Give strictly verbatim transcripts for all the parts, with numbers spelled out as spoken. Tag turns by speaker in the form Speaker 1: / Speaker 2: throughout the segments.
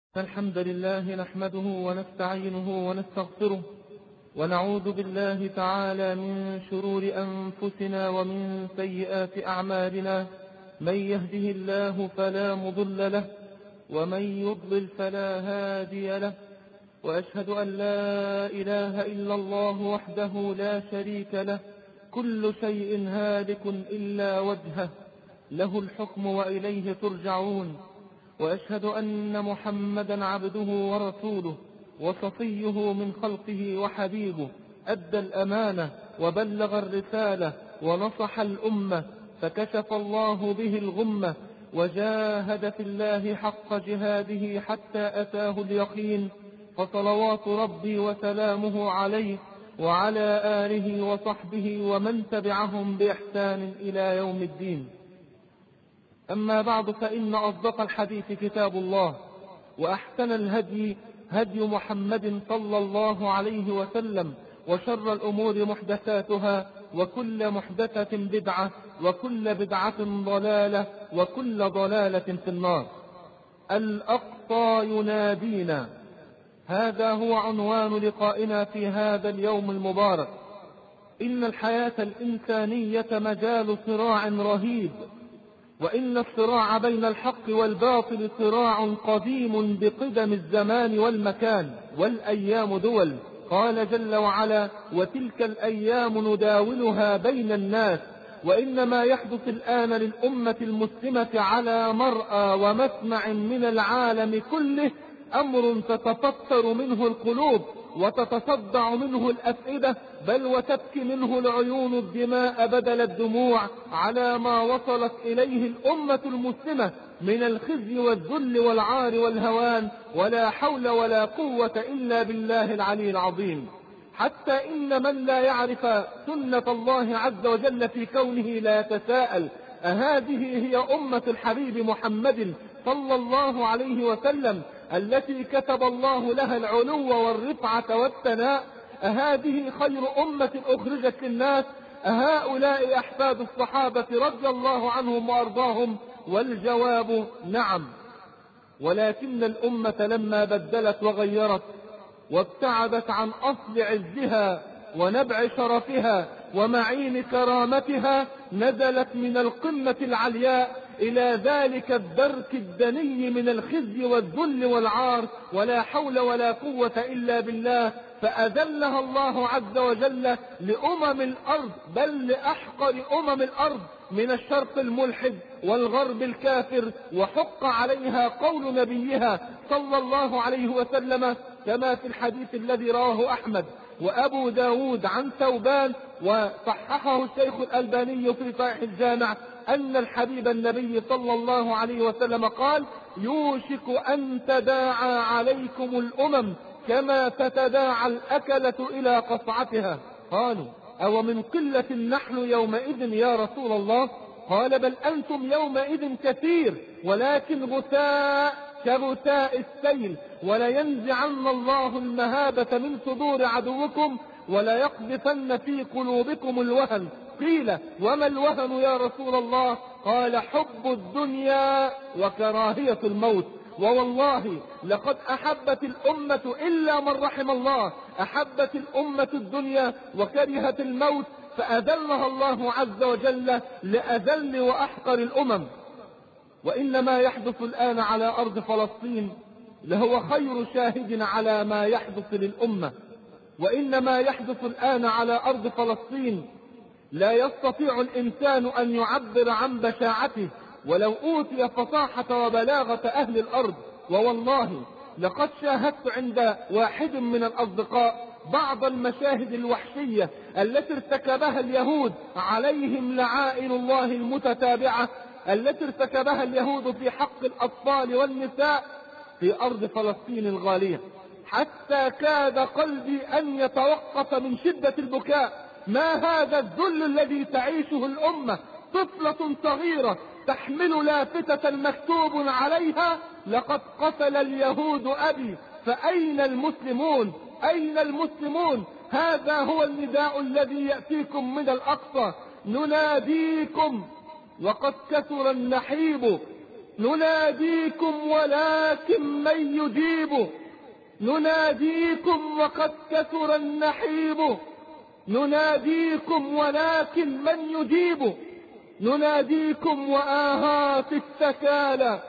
Speaker 1: الحمد لله نحمده ونستعينه ونستغفره ونعوذ بالله تعالى من شرور أنفسنا ومن سيئات أعمالنا. من يهده الله فلا مضل له ومن يضلل فلا هادي له، وأشهد أن لا إله إلا الله وحده لا شريك له، كل شيء هالك إلا وجهه، له الحكم وإليه ترجعون. وأشهد أن محمدا عبده ورسوله وصفيه من خلقه وحبيبه، أدى الأمانة وبلغ الرسالة ونصح الأمة، فكشف الله به الغمة وجاهد في الله حق جهاده حتى أتاه اليقين. فصلوات ربي وسلامه عليه وعلى آله وصحبه ومن تبعهم بإحسان إلى يوم الدين. أما بعد، فإن أصدق الحديث كتاب الله، وأحسن الهدي هدي محمد صلى الله عليه وسلم، وشر الأمور محدثاتها، وكل محدثة بدعة، وكل بدعة ضلالة، وكل ضلالة في النار. الأقصى ينادينا، هذا هو عنوان لقائنا في هذا اليوم المبارك. إن الحياة الإنسانية مجال صراع رهيب، وإن الصراع بين الحق والباطل صراع قديم بقدم الزمان والمكان، والأيام دول. قال جل وعلا: وتلك الأيام نداولها بين الناس. وإن ما يحدث الآن للأمة المسلمة على مرأى ومسمع من العالم كله أمر تتفطر منه القلوب وتتصدع منه الأفئدة، بل وتبكي منه العيون الدماء بدل الدموع على ما وصلت إليه الأمة المسلمة من الخزي والذل والعار والهوان، ولا حول ولا قوة إلا بالله العلي العظيم. حتى إن من لا يعرف سنة الله عز وجل في كونه لا يتساءل: أهذه هي أمة الحبيب محمد صلى الله عليه وسلم التي كتب الله لها العلو والرفعة والثناء؟ أهذه خير أمة أخرجت للناس؟ أهؤلاء أحفاد الصحابة رضي الله عنهم وأرضاهم؟ والجواب نعم. ولكن الأمة لما بدلت وغيرت وابتعدت عن أصل عزها ونبع شرفها ومعين كرامتها، نزلت من القمة العلياء إلى ذلك الدرك الدني من الخزي والذل والعار، ولا حول ولا قوة إلا بالله. فأذلها الله عز وجل لأمم الأرض، بل لأحقر أمم الأرض من الشرق الملحد والغرب الكافر، وحق عليها قول نبيها صلى الله عليه وسلم كما في الحديث الذي رواه أحمد وأبو داود عن ثوبان، وصححه الشيخ الألباني في صحيح الجامع، أن الحبيب النبي صلى الله عليه وسلم قال: يوشك أن تداعى عليكم الأمم كما تتداعى الأكلة إلى قصعتها. قالوا: أو من قلة نحن يومئذ يا رسول الله؟ قال: بل أنتم يومئذ كثير، ولكن غثاء كغثاء السيل، ولينزعن الله المهابة من صدور عدوكم ولا يقذفن في قلوبكم الوهن. قيل: وما الوهن يا رسول الله؟ قال: حب الدنيا وكراهية الموت. ووالله لقد أحبت الأمة إلا من رحم الله، أحبت الأمة الدنيا وكرهت الموت، فأذلها الله عز وجل لأذل وأحقر الأمم. وإن ما يحدث الآن على أرض فلسطين لهو خير شاهد على ما يحدث للأمة. وإن ما يحدث الآن على أرض فلسطين لا يستطيع الإنسان أن يعبر عن بشاعته ولو أوتي فصاحة وبلاغة أهل الأرض. ووالله لقد شاهدت عند واحد من الأصدقاء بعض المشاهد الوحشية التي ارتكبها اليهود عليهم لعائن الله المتتابعة، التي ارتكبها اليهود في حق الأطفال والنساء في أرض فلسطين الغالية، حتى كاد قلبي أن يتوقف من شدة البكاء. ما هذا الذل الذي تعيشه الأمة؟ طفلة صغيرة تحمل لافتة مكتوب عليها: لقد قتل اليهود أبي، فأين المسلمون؟ أين المسلمون؟ هذا هو النداء الذي يأتيكم من الأقصى: نناديكم وقد كثر النحيب نناديكم ولكن من يجيب، نناديكم وقد كثر النحيب، نناديكم ولكن من يجيب، نناديكم وآهات الثكالى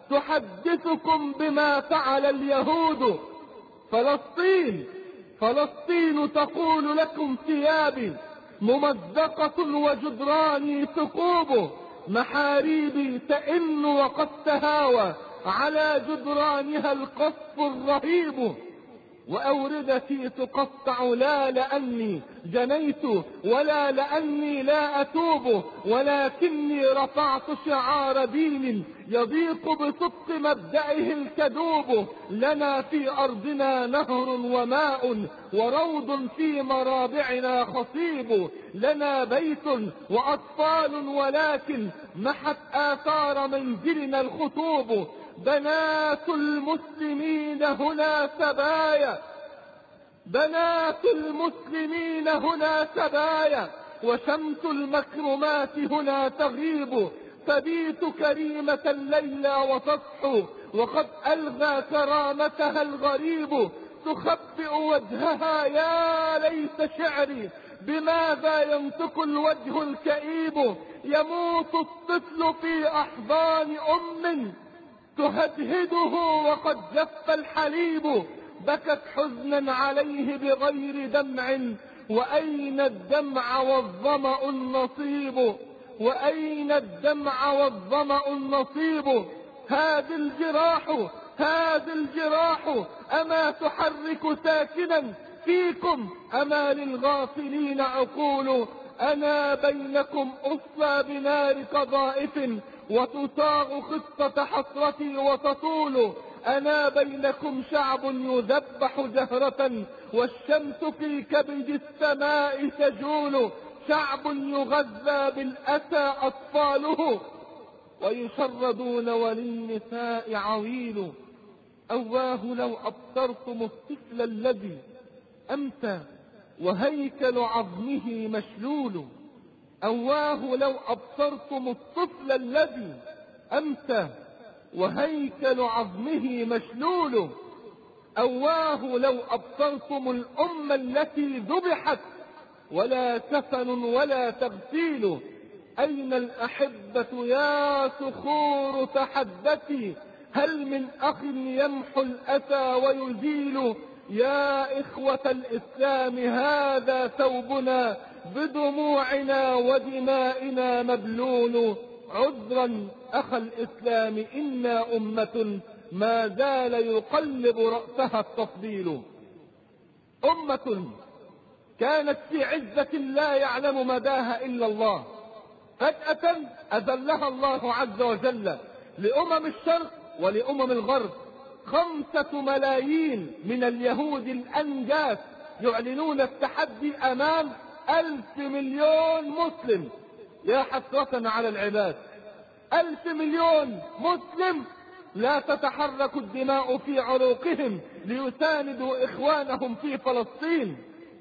Speaker 1: تحدثكم بما فعل اليهود. فلسطين فلسطين تقول لكم ثيابي ممزقة وجدراني ثقوب، محاريبي تئن وقد تهاوى على جدرانها القصف الرهيب، وأوردتي تقطع لا لأني جنيت ولا لأني لا أتوب، ولكني رفعت شعار دين يضيق بصدق مبدئه الكذوب. لنا في أرضنا نهر وماء وروض في مرابعنا خصيب، لنا بيت وأطفال ولكن محت آثار منزلنا الخطوب. بنات المسلمين هنا سبايا، بنات المسلمين هنا سبايا، وشمس المكرمات هنا تغيب. تبيت كريمة الليلى وتصحو وقد ألغى كرامتها الغريب، تخبئ وجهها يا ليت شعري بماذا ينطق الوجه الكئيب. يموت الطفل في أحضان أم تهدهده وقد جف الحليب، بكت حزنا عليه بغير دمع، وأين الدمع والظمأ النصيب، وأين الدمع والظمأ النصيب. هذه الجراح هذه الجراح أما تحرك ساكنا فيكم، أما للغافلين عقول. أنا بينكم أصلى بنار قذائف وتصاغ خطة حسرتي وتطول. أنا بينكم شعب يذبح جهرة والشمس في كبد السماء تجول، شعب يغذى بالأسى أطفاله ويشردون وللنساء عويل. أواه لو أبصرتم الطفل الذي أمسى وهيكل عظمه مشلول، أواه لو أبصرتم الطفل الذي أمسى وهيكل عظمه مشلول، أواه لو أبصرتم الأم التي ذبحت ولا كفن ولا تغسيل. أين الأحبة يا صخور تحدثي، هل من أخ يمحو الأسى ويزيل. يا إخوة الإسلام هذا ثوبنا بدموعنا ودمائنا مبلول. عذرا أخ الإسلام إنا أمة ما زال يقلب رأسها التفضيل. أمة كانت في عزة لا يعلم مداها إلا الله، فجأة أذلها الله عز وجل لأمم الشرق ولأمم الغرب. خمسة ملايين من اليهود الأنجاس يعلنون التحدي أمام ألف مليون مسلم. يا حسرة على العباد، ألف مليون مسلم لا تتحرك الدماء في عروقهم ليساندوا إخوانهم في فلسطين.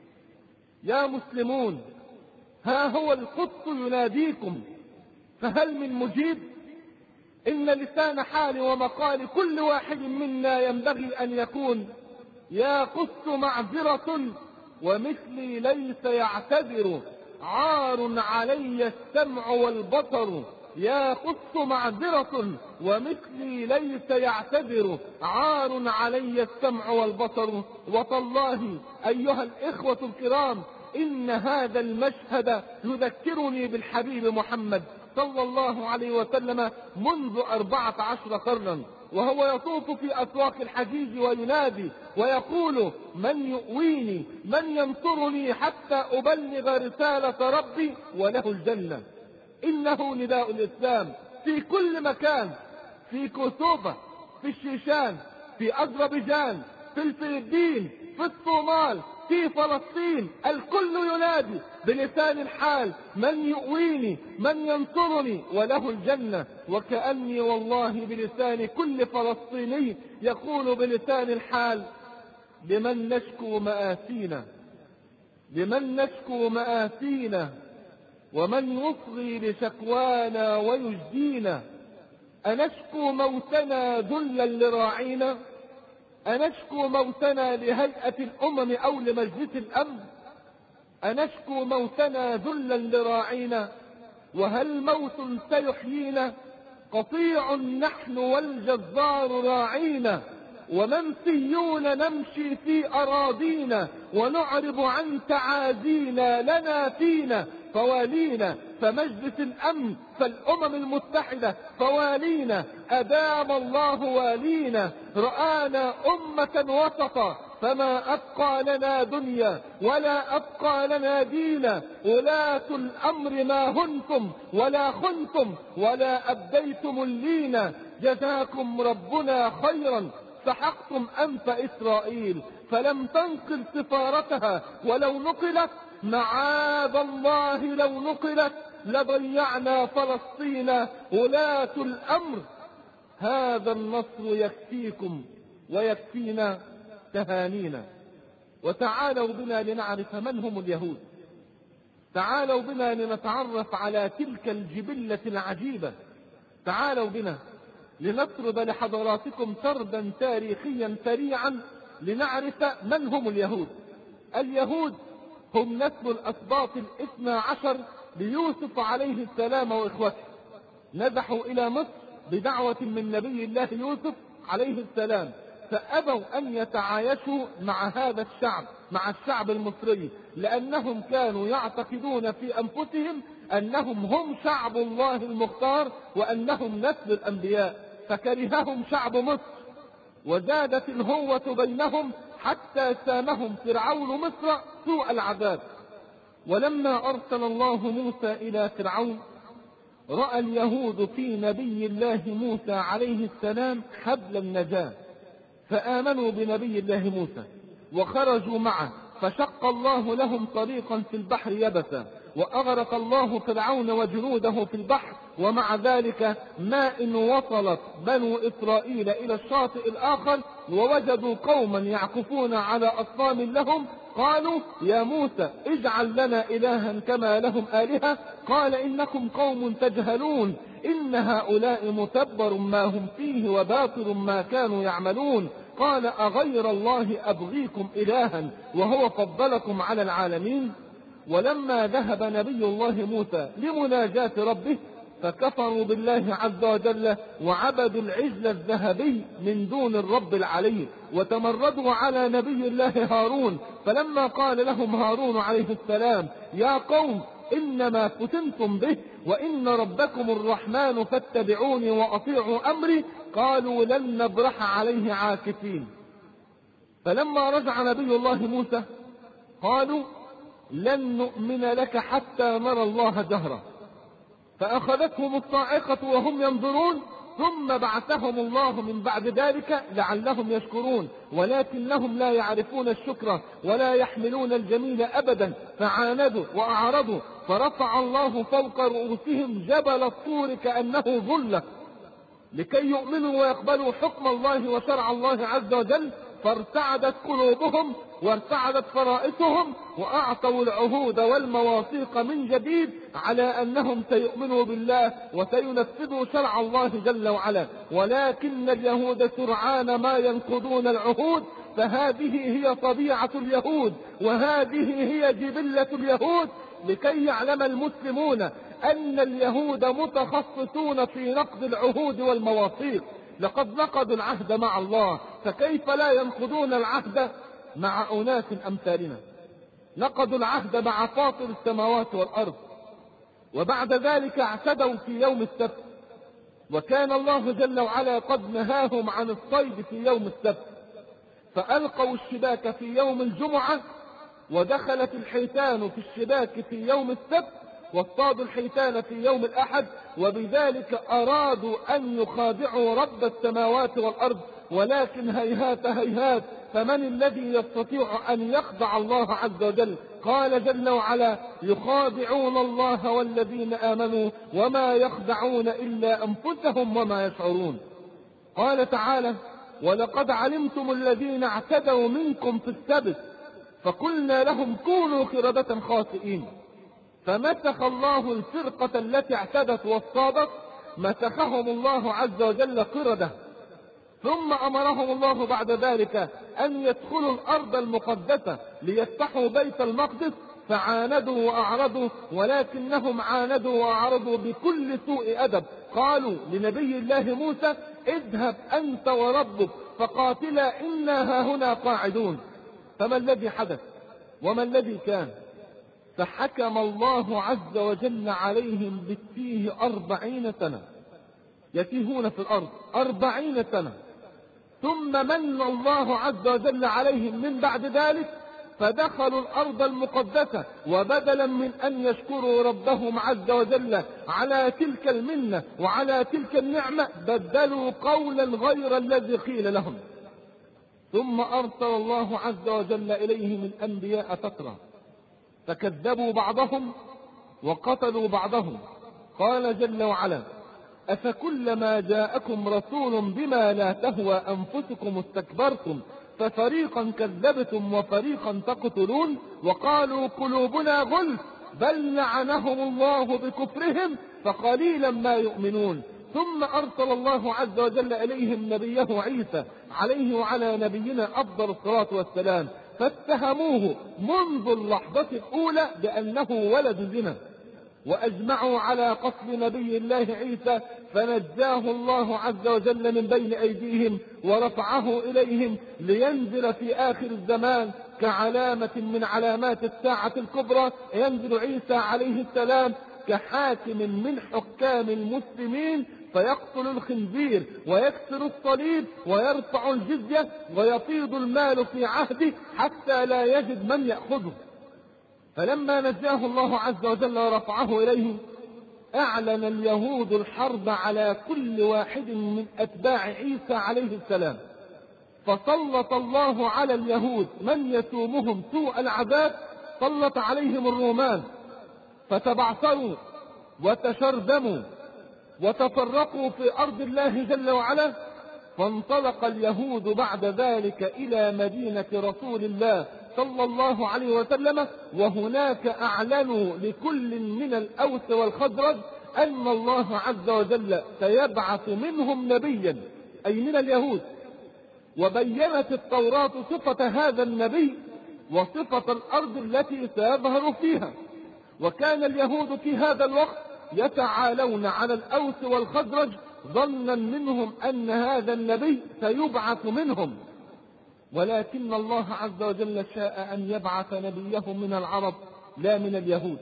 Speaker 1: يا مسلمون، ها هو القدس يناديكم، فهل من مجيب؟ إن لسان حال ومقال كل واحد منا ينبغي أن يكون يا قدس معذرة ومثلي ليس يعتذر، عار علي السمع والبصر. يا قدس معذرة ومثلي ليس يعتذر، عار علي السمع والبصر. وتالله أيها الإخوة الكرام إن هذا المشهد يذكرني بالحبيب محمد صلى الله عليه وسلم منذ أربعة عشر قرنا، وهو يطوف في أسواق الحجيج وينادي ويقول: من يؤويني، من ينصرني حتى أبلغ رسالة ربي وله الجنة. إنه نداء الإسلام في كل مكان، في كوسوفا، في الشيشان، في أذربيجان، في الفلبين، في الصومال، في فلسطين. الكل ينادي بلسان الحال: من يؤويني، من ينصرني وله الجنة. وكأني والله بلسان كل فلسطيني يقول بلسان الحال: لمن نشكو مآسينا، لمن نشكو مآسينا، ومن يصغي لشكوانا ويجدينا. أنشكو موتنا ذلا لراعينا؟ أنشكو موتنا لهيئة الأمم أو لمجلس الأمن؟ أنشكو موتنا ذلا لراعينا؟ وهل موت سيحيينا؟ قطيع نحن والجزار راعينا، ومنسيون نمشي في أراضينا، ونعرب عن تعازينا لنا فينا فوالينا. فمجلس الأمن فالأمم المتحدة فوالينا، أدام الله والينا، رآنا أمة وسطا، فما أبقى لنا دنيا ولا أبقى لنا دينا. ولاة الأمر ما هنتم ولا خنتم ولا أبديتم اللينا، جزاكم ربنا خيرا سحقتم أنف إسرائيل، فلم تنقل سفارتها، ولو نقلت معاذ الله لو نقلت لضيعنا فلسطين. ولاة الأمر هذا النصر يكفيكم ويكفينا تهانينا. وتعالوا بنا لنعرف من هم اليهود، تعالوا بنا لنتعرف على تلك الجبلة العجيبة، تعالوا بنا لنسرد لحضراتكم سردا تاريخيا سريعا لنعرف من هم اليهود. اليهود هم نسل الأسباط الاثنى عشر ليوسف عليه السلام وإخوته، نزحوا إلى مصر بدعوة من نبي الله يوسف عليه السلام، فأبوا أن يتعايشوا مع هذا الشعب، مع الشعب المصري، لأنهم كانوا يعتقدون في أنفسهم أنهم هم شعب الله المختار وأنهم نسل الأنبياء، فكرههم شعب مصر، وزادت الهوة بينهم حتى سامهم فرعون مصر سوء العذاب. ولما أرسل الله موسى إلى فرعون، رأى اليهود في نبي الله موسى عليه السلام حبل النجاة، فآمنوا بنبي الله موسى وخرجوا معه، فشق الله لهم طريقا في البحر يبسا، وأغرق الله فرعون وجنوده في البحر. ومع ذلك ما إن وصلت بنو إسرائيل إلى الشاطئ الآخر ووجدوا قوما يعكفون على أصنام لهم، قالوا يا موسى اجعل لنا إلها كما لهم آلهة، قال إنكم قوم تجهلون، إن هؤلاء متبر ما هم فيه وباطل ما كانوا يعملون. قال أغير الله أبغيكم إلها وهو فضلكم على العالمين؟ ولما ذهب نبي الله موسى لمناجاة ربه فكفروا بالله عز وجل وعبدوا العجل الذهبي من دون الرب العلي، وتمردوا على نبي الله هارون. فلما قال لهم هارون عليه السلام يا قوم إنما فتنتم به وإن ربكم الرحمن فاتبعوني وأطيعوا أمري، قالوا لن نبرح عليه عاكفين. فلما رجع نبي الله موسى قالوا لن نؤمن لك حتى نرى الله جهرا، فأخذتهم الصاعقة وهم ينظرون، ثم بعثهم الله من بعد ذلك لعلهم يشكرون، ولكنهم لا يعرفون الشكر ولا يحملون الجميل أبدا، فعاندوا وأعرضوا، فرفع الله فوق رؤوسهم جبل الطور كأنه ظلة لكي يؤمنوا ويقبلوا حكم الله وشرع الله عز وجل، فارتعدت قلوبهم وارتعدت فرائسهم، وأعطوا العهود والمواثيق من جديد على أنهم سيؤمنوا بالله وسينفذوا شرع الله جل وعلا. ولكن اليهود سرعان ما ينقضون العهود، فهذه هي طبيعة اليهود وهذه هي جبلة اليهود، لكي يعلم المسلمون أن اليهود متخصصون في نقض العهود والمواثيق. لقد نقضوا العهد مع الله، فكيف لا ينقضون العهد مع أناس أمثالنا؟ نقضوا العهد مع فاطر السماوات والأرض، وبعد ذلك اعتدوا في يوم السبت، وكان الله جل وعلا قد نهاهم عن الصيد في يوم السبت، فألقوا الشباك في يوم الجمعة، ودخلت الحيتان في الشباك في يوم السبت، واصطادوا الحيتان في يوم الأحد، وبذلك أرادوا أن يخادعوا رب السماوات والأرض، ولكن هيهات هيهات، فمن الذي يستطيع أن يخدع الله عز وجل؟ قال جل وعلا يخادعون الله والذين آمنوا وما يخدعون إلا أنفسهم وما يشعرون. قال تعالى ولقد علمتم الذين اعتدوا منكم في السبت فقلنا لهم كونوا قردة خاسئين، فمسخ الله الفرقة التي اعتدت واصطادت مسخهم الله عز وجل قردة. ثم أمرهم الله بعد ذلك أن يدخلوا الأرض المقدسة ليفتحوا بيت المقدس، فعاندوا وأعرضوا، ولكنهم عاندوا وأعرضوا بكل سوء أدب. قالوا لنبي الله موسى: اذهب أنت وربك فقاتلا إنا هاهنا قاعدون. فما الذي حدث وما الذي كان؟ فحكم الله عز وجل عليهم بالتيه أربعين سنة، يتيهون في الأرض أربعين سنة. ثم من الله عز وجل عليهم من بعد ذلك فدخلوا الأرض المقدسة، وبدلا من أن يشكروا ربهم عز وجل على تلك المنة وعلى تلك النعمة بدلوا قولا غير الذي قيل لهم. ثم أرسل الله عز وجل إليهم الأنبياء فترة، فكذبوا بعضهم وقتلوا بعضهم. قال جل وعلا: أفكلما جاءكم رسول بما لا تهوى أنفسكم استكبرتم ففريقا كذبتم وفريقا تقتلون وقالوا قلوبنا غلف بل لعنهم الله بكفرهم فقليلا ما يؤمنون. ثم أرسل الله عز وجل إليهم نبيه عيسى عليه وعلى نبينا أفضل الصلاة والسلام، فاتهموه منذ اللحظة الأولى بأنه ولد زنا، وأجمعوا على قتل نبي الله عيسى، فنجاه الله عز وجل من بين أيديهم ورفعه إليهم لينزل في آخر الزمان كعلامة من علامات الساعة الكبرى. ينزل عيسى عليه السلام كحاكم من حكام المسلمين، فيقتل الخنزير ويكسر الصليب ويرفع الجزية ويفيض المال في عهده حتى لا يجد من يأخذه. فلما نجاه الله عز وجل ورفعه إليه أعلن اليهود الحرب على كل واحد من أتباع عيسى عليه السلام، فسلط الله على اليهود من يسومهم سوء العذاب، سلط عليهم الرومان، فتبعثروا وتشرذموا وتفرقوا في أرض الله جل وعلا. فانطلق اليهود بعد ذلك إلى مدينة رسول الله صلى الله عليه وسلم، وهناك أعلنوا لكل من الأوس والخزرج أن الله عز وجل سيبعث منهم نبيا، أي من اليهود. وبينت التوراة صفة هذا النبي وصفة الأرض التي سيظهر فيها. وكان اليهود في هذا الوقت يتعالون على الأوس والخزرج ظنا منهم أن هذا النبي سيبعث منهم، ولكن الله عز وجل شاء أن يبعث نبيه من العرب لا من اليهود.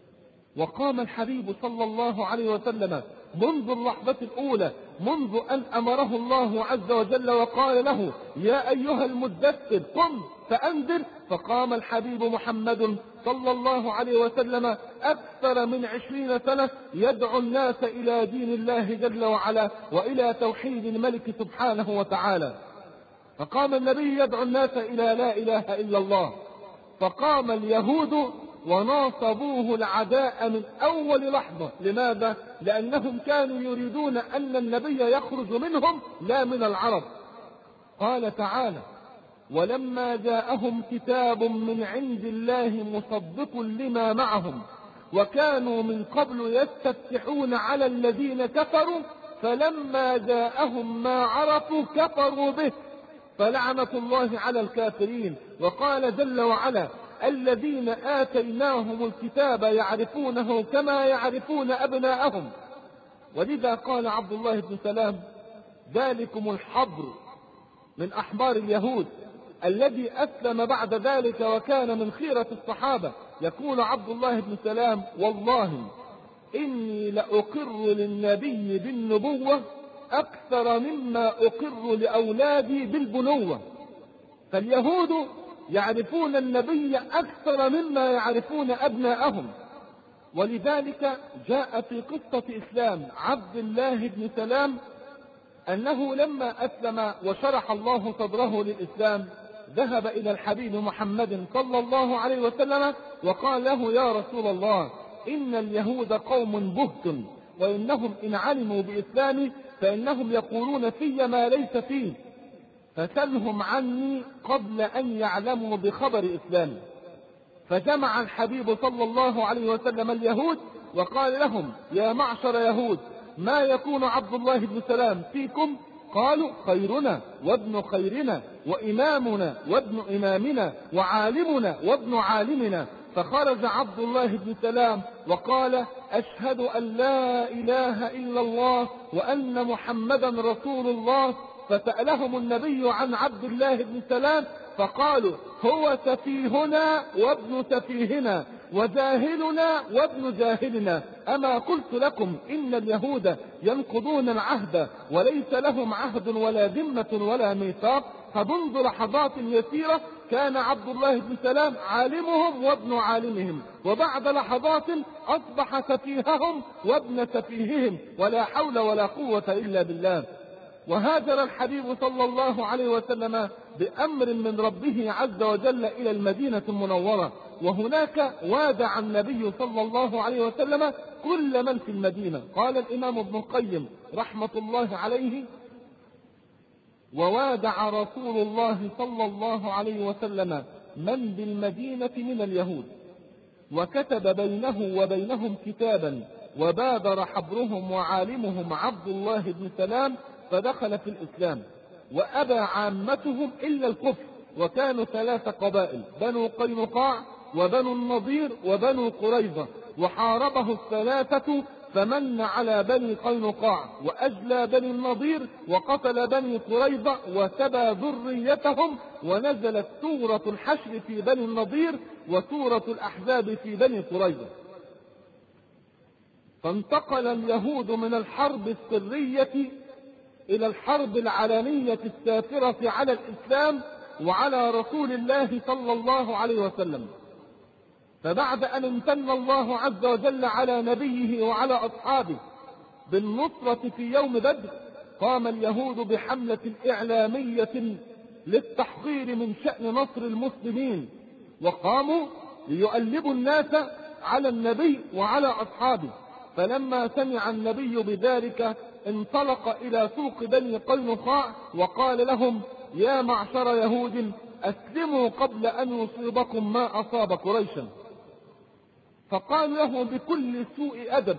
Speaker 1: وقام الحبيب صلى الله عليه وسلم منذ اللحظة الأولى، منذ أن أمره الله عز وجل وقال له: يا أيها المدثر قم فأنذر، فقام الحبيب محمد صلى الله عليه وسلم أكثر من عشرين سنة يدعو الناس إلى دين الله جل وعلا وإلى توحيد الملك سبحانه وتعالى. فقام النبي يدعو الناس إلى لا إله إلا الله، فقام اليهود وناصبوه العداء من أول لحظة. لماذا؟ لأنهم كانوا يريدون أن النبي يخرج منهم لا من العرب. قال تعالى: ولما جاءهم كتاب من عند الله مصدق لما معهم وكانوا من قبل يستفتحون على الذين كفروا فلما جاءهم ما عرفوا كفروا به فلعنة الله على الكافرين. وقال جل وعلا: الذين آتيناهم الكتاب يعرفونه كما يعرفون أبناءهم. ولذا قال عبد الله بن سلام: ذلكم الحبر من أحبار اليهود الذي أسلم بعد ذلك وكان من خيرة الصحابة. يقول عبد الله بن سلام: والله إني لأقر للنبي بالنبوة أكثر مما أقر لأولادي بالبنوة. فاليهود يعرفون النبي أكثر مما يعرفون أبناءهم. ولذلك جاء في قصة إسلام عبد الله بن سلام أنه لما أسلم وشرح الله صدره للإسلام ذهب إلى الحبيب محمد صلى الله عليه وسلم وقال له: يا رسول الله، إن اليهود قوم بهت، وإنهم إن علموا بإسلامي فإنهم يقولون في ما ليس فيه، فسلهم عني قبل أن يعلموا بخبر إسلامي. فجمع الحبيب صلى الله عليه وسلم اليهود وقال لهم: يا معشر يهود، ما يكون عبد الله بن سلام فيكم؟ قالوا خيرنا وابن خيرنا وإمامنا وابن إمامنا وعالمنا وابن عالمنا. فخرج عبد الله بن سلام وقال أشهد أن لا إله إلا الله وأن محمدا رسول الله. فسألهم النبي عن عبد الله بن سلام فقالوا هو سفيهنا وابن سفيهنا وجاهلنا وابن جاهلنا. أما قلت لكم إن اليهود ينقضون العهد وليس لهم عهد ولا ذمة ولا ميثاق. فمنذ لحظات يسيرة كان عبد الله بن سلام عالمهم وابن عالمهم، وبعد لحظات أصبح سفيههم وابن سفيههم، ولا حول ولا قوة إلا بالله. وهاجر الحبيب صلى الله عليه وسلم بأمر من ربه عز وجل إلى المدينة المنورة، وهناك وادع النبي صلى الله عليه وسلم كل من في المدينة. قال الإمام ابن القيم رحمة الله عليه: ووادع رسول الله صلى الله عليه وسلم من بالمدينة من اليهود، وكتب بينه وبينهم كتابا، وبادر حبرهم وعالمهم عبد الله بن سلام فدخل في الإسلام، وأبى عامتهم إلا الكفر. وكانوا ثلاث قبائل: بنو قينقاع وبنو النضير وبنو قريظة، وحاربه الثلاثة فمن على بني قينقاع وأجلى بني النضير وقتل بني قريظة وسبى ذريتهم، ونزلت سورة الحشر في بني النضير وسورة الأحزاب في بني قريظة. فانتقل اليهود من الحرب السرية إلى الحرب العلانية السافرة على الإسلام وعلى رسول الله صلى الله عليه وسلم. فبعد أن امتن الله عز وجل على نبيه وعلى أصحابه بالنصرة في يوم بدر، قام اليهود بحملة إعلامية للتحقير من شأن نصر المسلمين، وقاموا ليؤلبوا الناس على النبي وعلى أصحابه. فلما سمع النبي بذلك انطلق إلى سوق بني قينقاع وقال لهم: يا معشر يهود، أسلموا قبل أن يصيبكم ما أصاب قريشا. فقال له بكل سوء أدب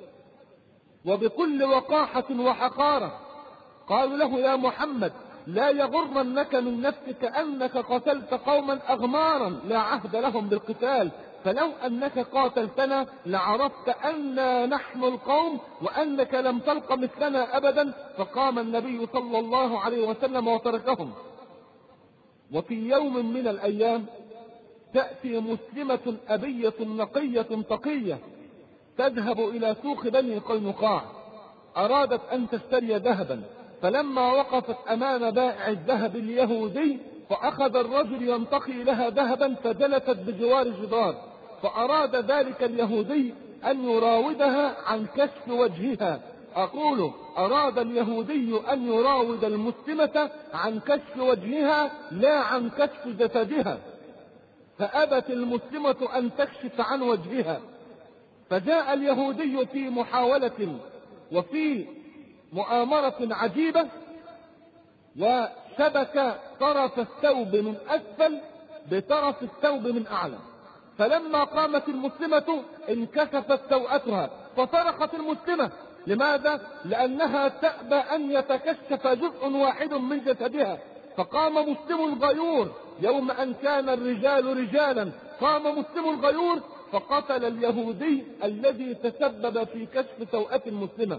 Speaker 1: وبكل وقاحة وحقارة، قالوا له: يا محمد، لا يغرنك من نفسك أنك قتلت قوما أغمارا لا عهد لهم بالقتال، فلو أنك قاتلتنا لعرفت أننا نحن القوم وأنك لم تلق مثلنا أبدا. فقام النبي صلى الله عليه وسلم وتركهم. وفي يوم من الأيام تأتي مسلمة أبية نقية تقية تذهب إلى سوق بني قينقاع، أرادت أن تشتري ذهبا، فلما وقفت أمام بائع الذهب اليهودي فأخذ الرجل ينتقي لها ذهبا فجلست بجوار الجدار، فأراد ذلك اليهودي أن يراودها عن كشف وجهها. أقول أراد اليهودي أن يراود المسلمة عن كشف وجهها لا عن كشف جسدها، فأبت المسلمة أن تكشف عن وجهها. فجاء اليهودي في محاولة وفي مؤامرة عجيبة وشبك طرف الثوب من أسفل بطرف الثوب من أعلى، فلما قامت المسلمة انكشفت سوءتها فصرخت المسلمة. لماذا؟ لأنها تأبى أن يتكشف جزء واحد من جسدها. فقام مسلم الغيور يوم أن كان الرجال رجالا، قام مسلم الغيور فقتل اليهودي الذي تسبب في كشف سوءة المسلمة.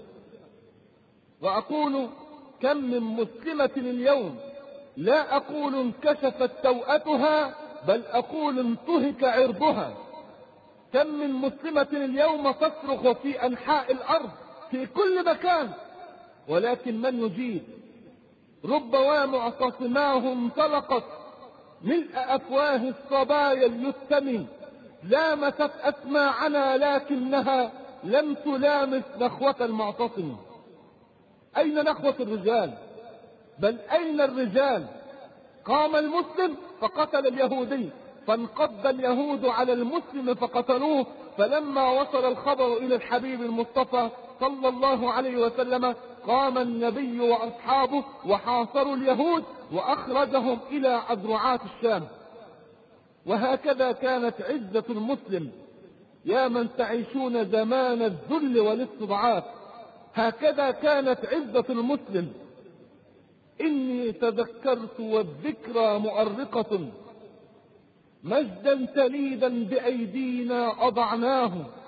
Speaker 1: وأقول كم من مسلمة اليوم لا أقول انكشفت سوءتها بل أقول انتهك عرضها. كم من مسلمة اليوم تصرخ في أنحاء الأرض في كل مكان، ولكن من يجيب؟ رب ومعتصماه انطلقت ملء أفواه الصبايا اليتم، لامست أسماعنا لكنها لم تلامس نخوة المعتصم. أين نخوة الرجال؟ بل أين الرجال؟ قام المسلم فقتل اليهودي، فانقض اليهود على المسلم فقتلوه. فلما وصل الخبر إلى الحبيب المصطفى صلى الله عليه وسلم قام النبي وأصحابه وحاصروا اليهود وأخرجهم إلى أذرعات الشام. وهكذا كانت عزة المسلم. يا من تعيشون زمان الذل والاستضعاف، هكذا كانت عزة المسلم. إني تذكرت والذكرى مؤرقة، مجدا تليدا بأيدينا أضعناه،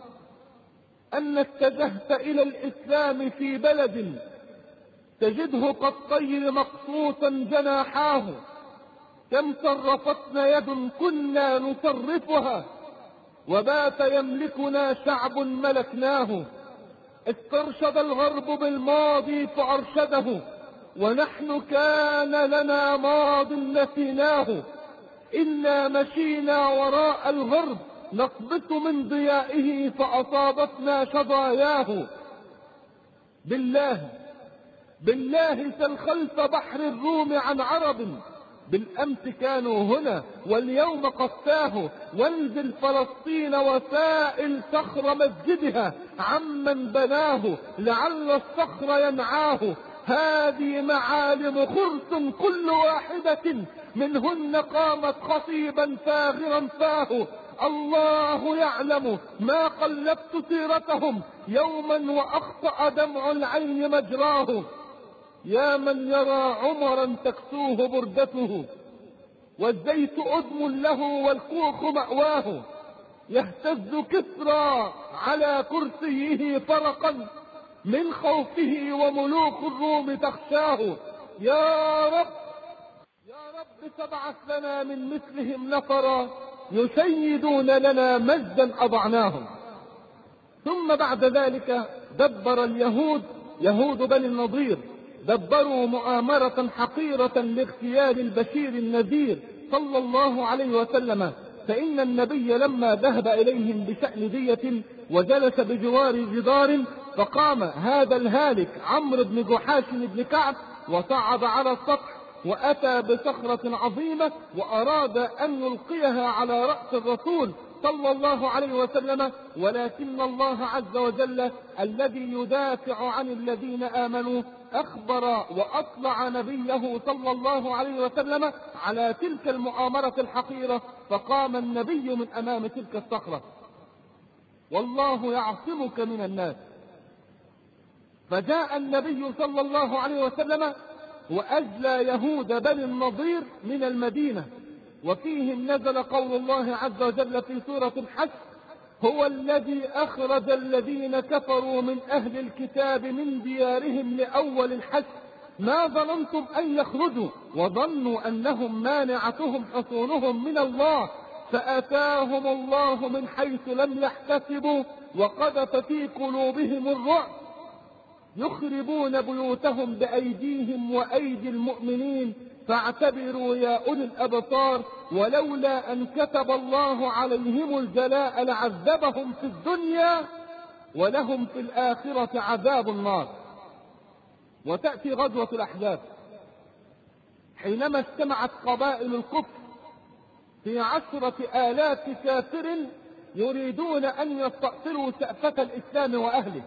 Speaker 1: أن اتجهت إلى الإسلام في بلد تجده كالطير مقصوصا جناحاه، كم صرفتنا يد كنا نصرفها، وبات يملكنا شعب ملكناه. استرشد الغرب بالماضي فأرشده، ونحن كان لنا ماض نسيناه. إنا مشينا وراء الغرب نقبس من ضيائه، فأصابتنا شظاياه. بالله بالله سل خلف بحر الروم عن عرب، بالأمس كانوا هنا واليوم قد تاهوا. وانزل فلسطين وسائل صخر مسجدها عمن بناه، لعل الصخر ينعاه. هذه معالم خرس كل واحدة منهن قامت خطيبا فاغرا فاه. الله يعلم ما قلبت سيرتهم يوما وأخطأ دمع العين مجراه. يا من يرى عمرا تكسوه بردته، والزيت أدم له والكوخ مأواه. يهتز كسرى على كرسيه فرقا من خوفه، وملوك الروم تخشاه. يا رب يا رب فابعث لنا من مثلهم نفرا، يسيدون لنا مجدا أضعناهم. ثم بعد ذلك دبر اليهود يهود بني النضير دبروا مؤامرة حقيرة لاغتيال البشير النذير صلى الله عليه وسلم. فإن النبي لما ذهب إليهم بشأن دية وجلس بجوار جدار، فقام هذا الهالك عمرو بن جحاش بن كعب وصعد على السطح، وأتى بصخرة عظيمة وأراد أن يلقيها على رأس الرسول صلى الله عليه وسلم. ولكن الله عز وجل الذي يدافع عن الذين آمنوا أخبر وأطلع نبيه صلى الله عليه وسلم على تلك المؤامرة الحقيرة، فقام النبي من أمام تلك الصخرة. والله يعصمك من الناس. فجاء النبي صلى الله عليه وسلم وأجلى يهود بني النضير من المدينة، وفيهم نزل قول الله عز وجل في سورة الحج: هو الذي أخرج الذين كفروا من أهل الكتاب من ديارهم لأول الحج ما ظننتم أن يخرجوا وظنوا أنهم مانعتهم حصونهم من الله، فأتاهم الله من حيث لم يحتسبوا وقذف في قلوبهم الرعب، يخربون بيوتهم بأيديهم وأيدي المؤمنين، فاعتبروا يا أولي الأبصار. ولولا أن كتب الله عليهم الجلاء لعذبهم في الدنيا، ولهم في الآخرة عذاب النار. وتأتي غزوة الأحزاب حينما اجتمعت قبائل الكفر في عشرة آلاف كافر يريدون أن يستأصلوا سأفة الإسلام وأهله.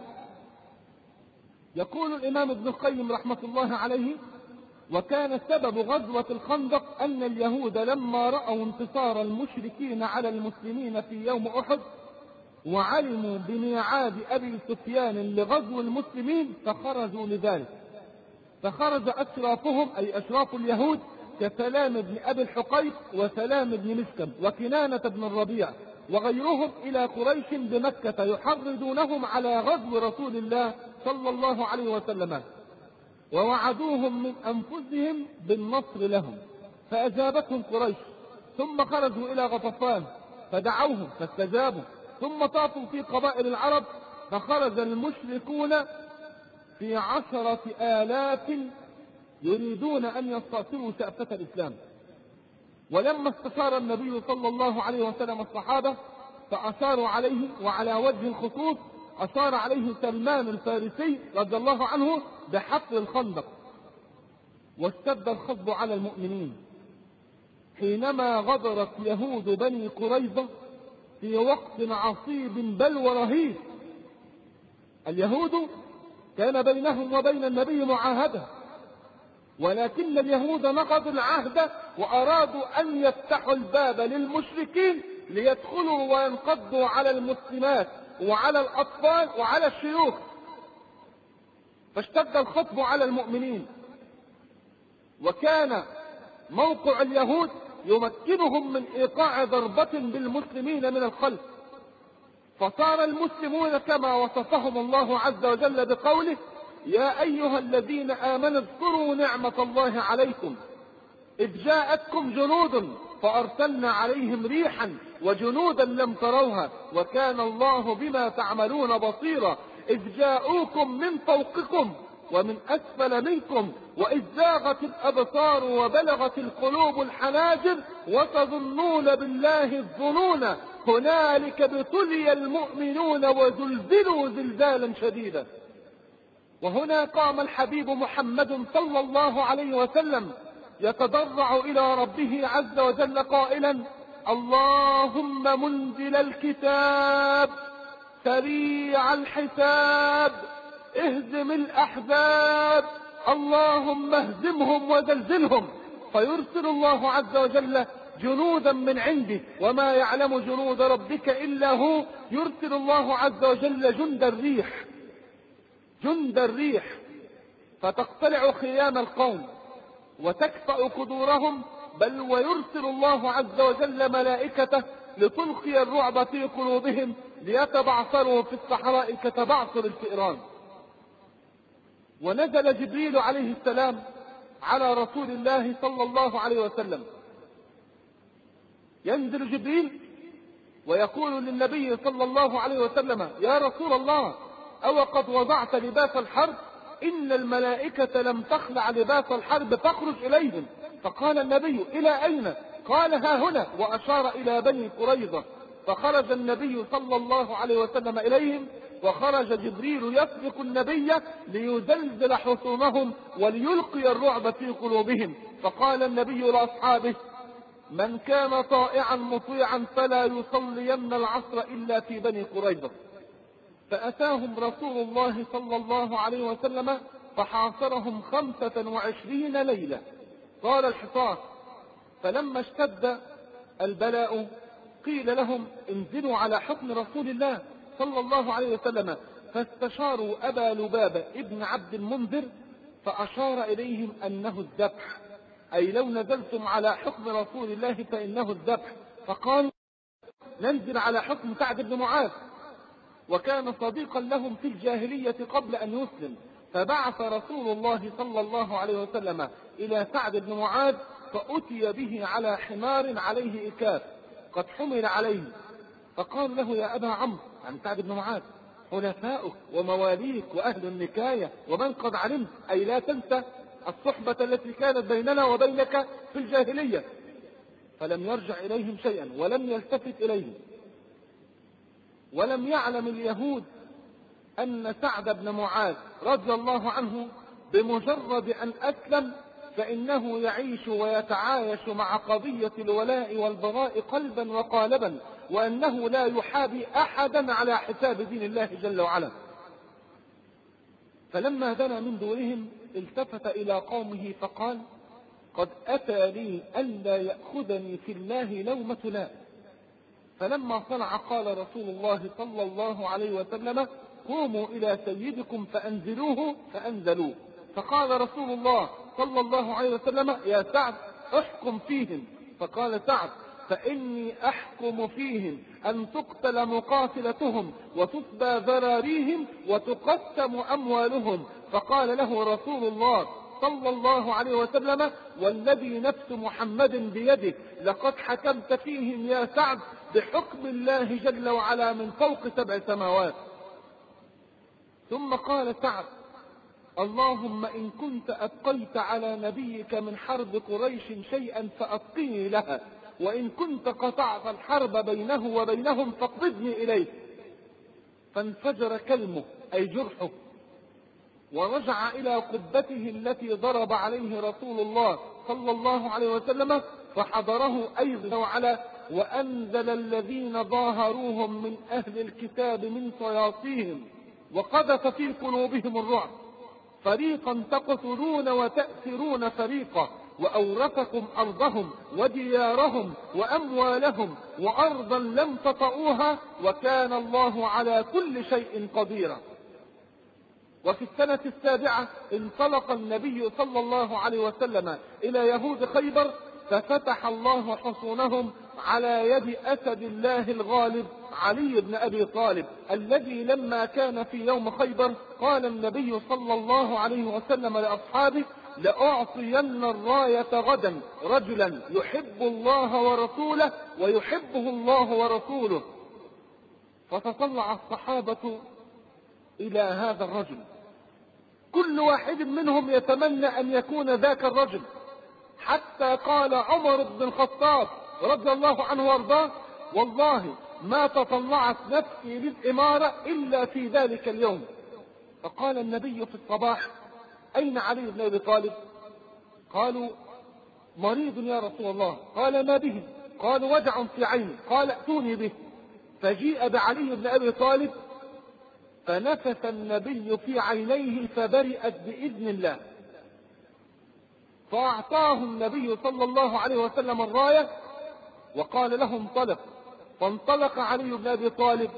Speaker 1: يقول الإمام ابن القيم رحمة الله عليه: وكان سبب غزوة الخندق أن اليهود لما رأوا انتصار المشركين على المسلمين في يوم أحد وعلموا بميعاد أبي سفيان لغزو المسلمين فخرجوا لذلك. فخرج أشرافهم أي أشراف اليهود كسلام بن أبي الحقيق وسلام بن مسكم وكنانة بن الربيع وغيرهم إلى قريش بمكة يحرضونهم على غزو رسول الله صلى الله عليه وسلم، ووعدوهم من أنفسهم بالنصر لهم، فأجابتهم قريش. ثم خرجوا إلى غطفان فدعوهم فاستجابوا، ثم طافوا في قبائل العرب فخرج المشركون في عشرة آلاف يريدون أن يستأصلوا سأفة الإسلام. ولما استشار النبي صلى الله عليه وسلم الصحابة فأشاروا عليه، وعلى وجه الخصوص أشار عليه سلمان الفارسي رضي الله عنه بحفر الخندق. واشتد الخصب على المؤمنين حينما غدرت يهود بني قريظة في وقت عصيب بل ورهيب. اليهود كان بينهم وبين النبي معاهدة، ولكن اليهود نقضوا العهد وأرادوا أن يفتحوا الباب للمشركين ليدخلوا وينقضوا على المسلمات وعلى الأطفال وعلى الشيوخ. فاشتد الخطب على المؤمنين، وكان موقع اليهود يمكنهم من إيقاع ضربة بالمسلمين من الخلف، فصار المسلمون كما وصفهم الله عز وجل بقوله: يا أيها الذين آمنوا اذكروا نعمة الله عليكم إذ جاءتكم جنود فأرسلنا عليهم ريحا وجنودا لم تروها وكان الله بما تعملون بصيرا إذ جاءوكم من فوقكم ومن أسفل منكم وإذ زاغت الأبصار وبلغت القلوب الحناجر وتظنون بالله الظنون هنالك ابتلي المؤمنون وزلزلوا زلزالا شديدا. وهنا قام الحبيب محمد صلى الله عليه وسلم يتضرع إلى ربه عز وجل قائلا: اللهم منزل الكتاب سريع الحساب اهزم الأحزاب اللهم اهزمهم وزلزلهم. فيرسل الله عز وجل جنودا من عنده، وما يعلم جنود ربك إلا هو. يرسل الله عز وجل جند الريح جند الريح فتقتلع خيام القوم وتكفأ قدورهم، بل ويرسل الله عز وجل ملائكته لتلقي الرعب في قلوبهم ليتبعثروا في الصحراء كتبعثر الفئران. ونزل جبريل عليه السلام على رسول الله صلى الله عليه وسلم. ينزل جبريل ويقول للنبي صلى الله عليه وسلم: يا رسول الله، أو قد وضعت لباس الحرب؟ إن الملائكة لم تخلع لباس الحرب فاخرج إليهم. فقال النبي: إلى أين؟ قال: ها هنا، وأشار إلى بني قريظة. فخرج النبي صلى الله عليه وسلم إليهم، وخرج جبريل يسبق النبي ليزلزل حصونهم وليلقي الرعب في قلوبهم. فقال النبي لأصحابه: من كان طائعا مطيعا فلا يصلين العصر إلا في بني قريظة. فأتاهم رسول الله صلى الله عليه وسلم فحاصرهم خمسة وعشرين ليلة طال الحصار. فلما اشتد البلاء قيل لهم: انزلوا على حكم رسول الله صلى الله عليه وسلم. فاستشاروا أبا لبابة ابن عبد المنذر فأشار إليهم أنه الذبح، أي لو نزلتم على حكم رسول الله فإنه الذبح. فقالوا: ننزل على حكم سعد بن معاذ، وكان صديقا لهم في الجاهلية قبل أن يسلم. فبعث رسول الله صلى الله عليه وسلم إلى سعد بن معاذ فأتي به على حمار عليه إكاف قد حمل عليه. فقال له: يا أبا عمرو، عن سعد بن معاذ، حلفاؤك ومواليك وأهل النكاية ومن قد علمت، أي لا تنسى الصحبة التي كانت بيننا وبينك في الجاهلية. فلم يرجع إليهم شيئا ولم يلتفت إليهم. ولم يعلم اليهود أن سعد بن معاذ رضي الله عنه بمجرد أن أسلم فإنه يعيش ويتعايش مع قضية الولاء والبراء قلبا وقالبا، وأنه لا يحابي أحدا على حساب دين الله جل وعلا. فلما دنا من دورهم التفت إلى قومه فقال: قد أتى لي ألا يأخذني في الله لومة لائم. فلما صنع قال رسول الله صلى الله عليه وسلم: قوموا إلى سيدكم فأنزلوه. فأنزلوه. فقال رسول الله صلى الله عليه وسلم: يا سعد، احكم فيهم. فقال سعد: فإني أحكم فيهم أن تقتل مقاتلتهم وتفدى ذراريهم وتقسم أموالهم. فقال له رسول الله صلى الله عليه وسلم: والذي نفس محمد بيده لقد حكمت فيهم يا سعد بحكم الله جل وعلا من فوق سبع سماوات. ثم قال سعد: اللهم إن كنت أبقيت على نبيك من حرب قريش شيئا فأبقني لها، وإن كنت قطعت الحرب بينه وبينهم فاقبضني إليه. فانفجر كلمه، أي جرحه، ورجع إلى قبته التي ضرب عليه رسول الله صلى الله عليه وسلم، فحضره أيضا وعلا: وأنزل الذين ظاهروهم من أهل الكتاب من صياصيهم وقذف في قلوبهم الرعب، فريقا تقتلون وتأسرون فريقا، وأورثكم أرضهم وديارهم وأموالهم وأرضا لم تطئوها وكان الله على كل شيء قديرا. وفي السنة السابعة انطلق النبي صلى الله عليه وسلم إلى يهود خيبر، ففتح الله حصونهم على يد أسد الله الغالب علي بن أبي طالب، الذي لما كان في يوم خيبر قال النبي صلى الله عليه وسلم لأصحابه: لأعطين الراية غدا رجلا يحب الله ورسوله ويحبه الله ورسوله. فتطلع الصحابة إلى هذا الرجل، كل واحد منهم يتمنى أن يكون ذاك الرجل، حتى قال عمر بن الخطاب رضي الله عنه وارضاه: والله ما تطلعت نفسي للإمارة إلا في ذلك اليوم. فقال النبي في الصباح: أين علي بن أبي طالب؟ قالوا: مريض يا رسول الله. قال: ما به؟ قالوا: وجع في عيني. قال: ائتوني به. فجيء بعلي بن أبي طالب، فنفث النبي في عينيه فبرئت بإذن الله، فأعطاه النبي صلى الله عليه وسلم الراية وقال له: انطلق. فانطلق علي بن أبي طالب،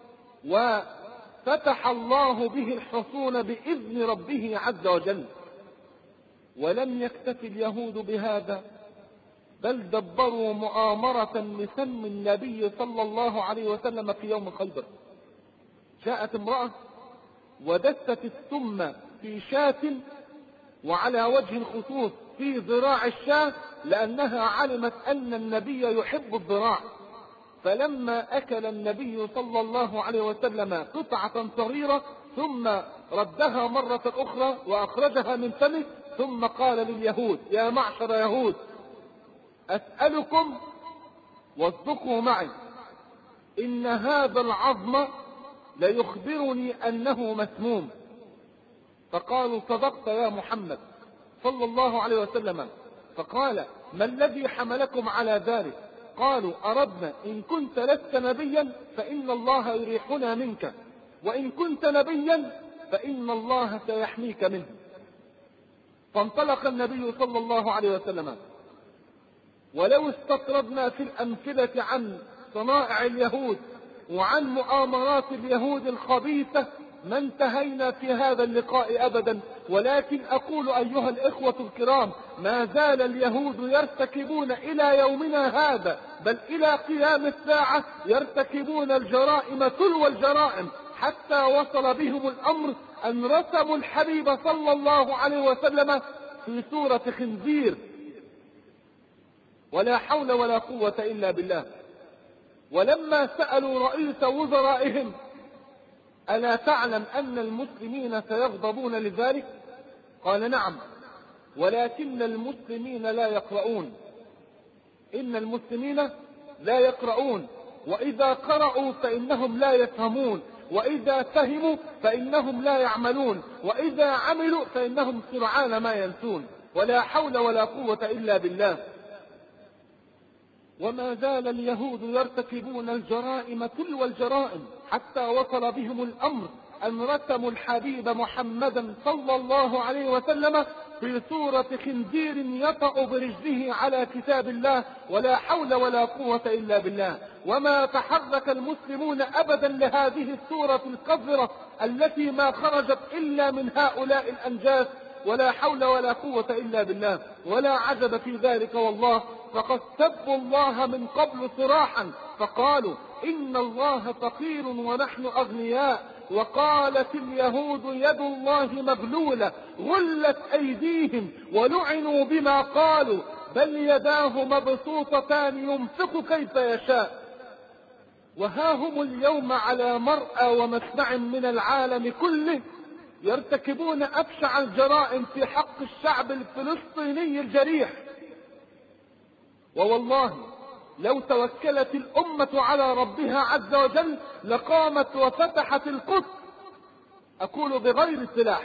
Speaker 1: وفتح الله به الحصون بإذن ربه عز وجل. ولم يكتف اليهود بهذا، بل دبروا مؤامرة لسم النبي صلى الله عليه وسلم في يوم خيبر. جاءت امرأة ودست السم في شاة، وعلى وجه الخصوص في ذراع الشاة، لأنها علمت أن النبي يحب الذراع. فلما أكل النبي صلى الله عليه وسلم قطعة صغيرة ثم ردها مرة أخرى وأخرجها من فمه، ثم قال لليهود: يا معشر يهود، أسألكم واصدقوا معي، إن هذا العظم ليخبرني أنه مسموم. فقالوا: صدقت يا محمد صلى الله عليه وسلم. فقال: ما الذي حملكم على ذلك؟ قالوا: أردنا إن كنت لست نبيا فإن الله يريحنا منك، وإن كنت نبيا فإن الله سيحميك منه. فانطلق النبي صلى الله عليه وسلم. ولو استطردنا في الأمثلة عن صنائع اليهود وعن مؤامرات اليهود الخبيثة ما انتهينا في هذا اللقاء أبدا، ولكن أقول أيها الإخوة الكرام: ما زال اليهود يرتكبون إلى يومنا هذا، بل إلى قيام الساعة يرتكبون الجرائم تلو الجرائم، حتى وصل بهم الأمر أن رسموا الحبيب صلى الله عليه وسلم في صورة خنزير. ولا حول ولا قوة إلا بالله. ولما سألوا رئيس وزرائهم: ألا تعلم أن المسلمين سيغضبون لذلك؟ قال: نعم، ولكن المسلمين لا يقرؤون. إن المسلمين لا يقرؤون، وإذا قرأوا فإنهم لا يفهمون، وإذا فهموا فإنهم لا يعملون، وإذا عملوا فإنهم سرعان ما ينسون. ولا حول ولا قوة إلا بالله. وما زال اليهود يرتكبون الجرائم تلو الجرائم، حتى وصل بهم الأمر أن رسموا الحبيب محمدا صلى الله عليه وسلم في صورة خنزير يطأ برجله على كتاب الله. ولا حول ولا قوة إلا بالله. وما تحرك المسلمون أبدا لهذه الصورة القذرة التي ما خرجت إلا من هؤلاء الأنجاس. ولا حول ولا قوة إلا بالله. ولا عجب في ذلك والله، فقد سبوا الله من قبل صراحا، فقالوا: إن الله فقير ونحن أغنياء. وقالت اليهود: يد الله مغلولة غلت أيديهم ولعنوا بما قالوا، بل يداه مبسوطتان ينفق كيف يشاء. وها هم اليوم على مرأى ومسمع من العالم كله يرتكبون أبشع الجرائم في حق الشعب الفلسطيني الجريح. ووالله لو توكلت الأمة على ربها عز وجل لقامت وفتحت القدس، أقول بغير سلاح،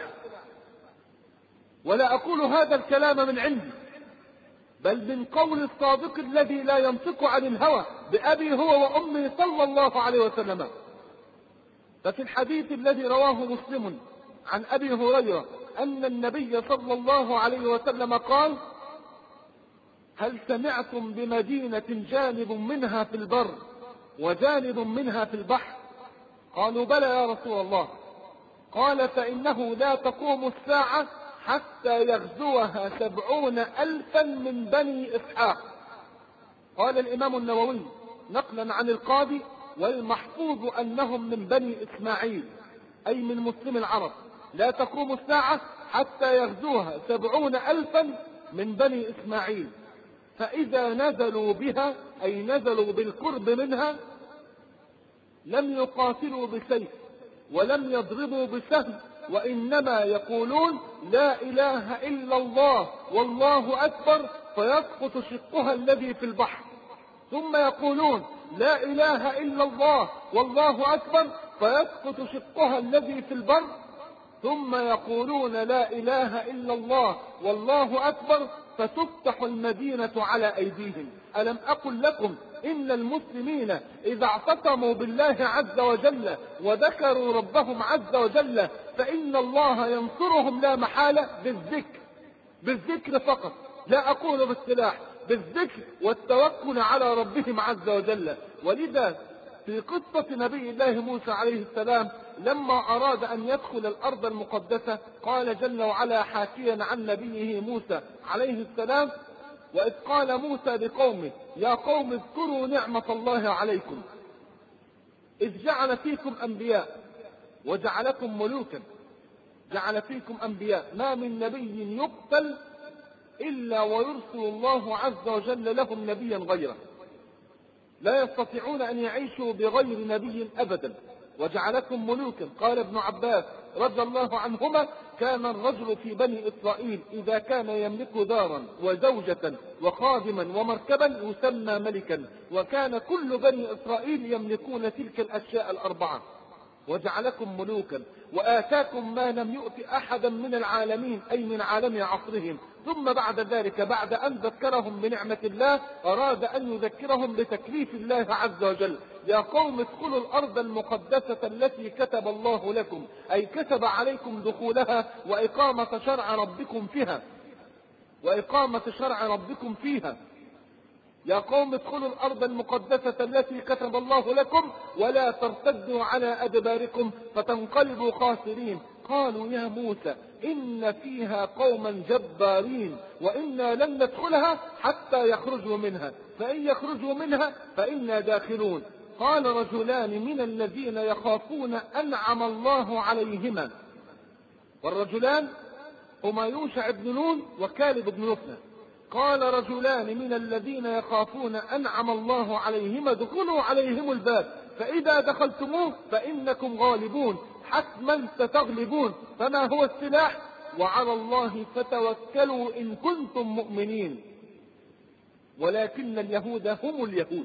Speaker 1: ولا أقول هذا الكلام من عندي، بل من قول الصادق الذي لا ينطق عن الهوى، بأبي هو وأمي صلى الله عليه وسلم. ففي الحديث الذي رواه مسلم عن أبي هريرة أن النبي صلى الله عليه وسلم قال: هل سمعتم بمدينة جانب منها في البر وجانب منها في البحر؟ قالوا: بلى يا رسول الله. قال فإنه لا تقوم الساعة حتى يغزوها سبعون ألفا من بني إسحاق. قال الإمام النووي نقلا عن القاضي: والمحفوظ أنهم من بني إسماعيل، أي من مسلم العرب. لا تقوم الساعة حتى يغزوها سبعون ألفا من بني إسماعيل، فإذا نزلوا بها أي نزلوا بالقرب منها لم يقاتلوا بسيف ولم يضربوا بسهم، وإنما يقولون لا إله إلا الله والله أكبر فيسقط شقها الذي في البحر، ثم يقولون لا إله إلا الله والله أكبر فيسقط شقها الذي في البر، ثم يقولون لا إله إلا الله والله أكبر فتفتح المدينة على أيديهم. ألم أقل لكم إن المسلمين إذا اعتصموا بالله عز وجل وذكروا ربهم عز وجل فإن الله ينصرهم لا محالة بالذكر، بالذكر فقط، لا أقول بالسلاح، بالذكر والتوكل على ربهم عز وجل. ولذا في قصة نبي الله موسى عليه السلام لما أراد أن يدخل الأرض المقدسة قال جل وعلا حاكيا عن نبيه موسى عليه السلام: وإذ قال موسى لقومه يا قوم اذكروا نعمة الله عليكم إذ جعل فيكم أنبياء وجعلكم ملوكا. جعل فيكم أنبياء، ما من نبي يقتل إلا ويرسل الله عز وجل لهم نبيا غيره، لا يستطيعون أن يعيشوا بغير نبي أبدا. وجعلكم ملوكا. قال ابن عباس رضي الله عنهما: كان الرجل في بني إسرائيل إذا كان يملك دارا وزوجة وخادما ومركبا يسمى ملكا، وكان كل بني إسرائيل يملكون تلك الأشياء الأربعة. وجعلكم ملوكا وآتاكم ما لم يؤت أحدا من العالمين، أي من عالم عصرهم. ثم بعد ذلك بعد أن ذكرهم بنعمة الله أراد أن يذكرهم بتكليف الله عز وجل: يا قوم ادخلوا الأرض المقدسة التي كتب الله لكم، أي كتب عليكم دخولها وإقامة شرع ربكم فيها وإقامة شرع ربكم فيها يا قوم ادخلوا الأرض المقدسة التي كتب الله لكم ولا ترتدوا على أدباركم فتنقلبوا خاسرين. قالوا يا موسى إن فيها قوما جبارين وإنا لن ندخلها حتى يخرجوا منها، فإن يخرجوا منها فإنا داخلون. قال رجلان من الذين يخافون أنعم الله عليهما، والرجلان هما يوشع بن نون وكالب بن يفنى. قال رجلان من الذين يخافون أنعم الله عليهما ادخلوا عليهم الباب فإذا دخلتموه فإنكم غالبون حتما ستغلبون، فما هو السلاح؟ وعلى الله فتوكلوا إن كنتم مؤمنين. ولكن اليهود هم اليهود.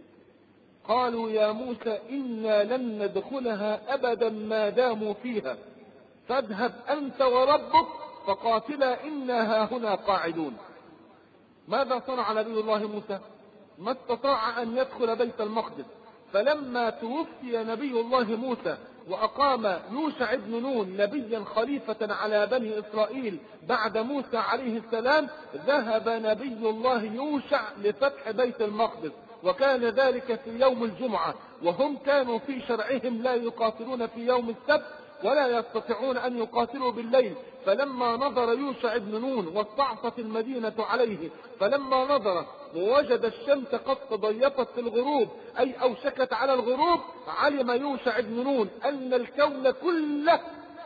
Speaker 1: قالوا يا موسى إنا لن ندخلها أبدا ما داموا فيها فاذهب أنت وربك فقاتلا إنا هاهنا قاعدون. ماذا صنع نبي الله موسى؟ ما استطاع أن يدخل بيت المقدس. فلما توفي نبي الله موسى وأقام يوشع بن نون نبيا خليفة على بني إسرائيل بعد موسى عليه السلام، ذهب نبي الله يوشع لفتح بيت المقدس، وكان ذلك في يوم الجمعة، وهم كانوا في شرعهم لا يقاتلون في يوم السبت ولا يستطيعون أن يقاتلوا بالليل. فلما نظر يوشع بن نون واستعصت المدينة عليه، فلما نظر ووجد الشمس قد تضيفت في الغروب أي أوشكت على الغروب، علم يوشع بن نون أن الكون كله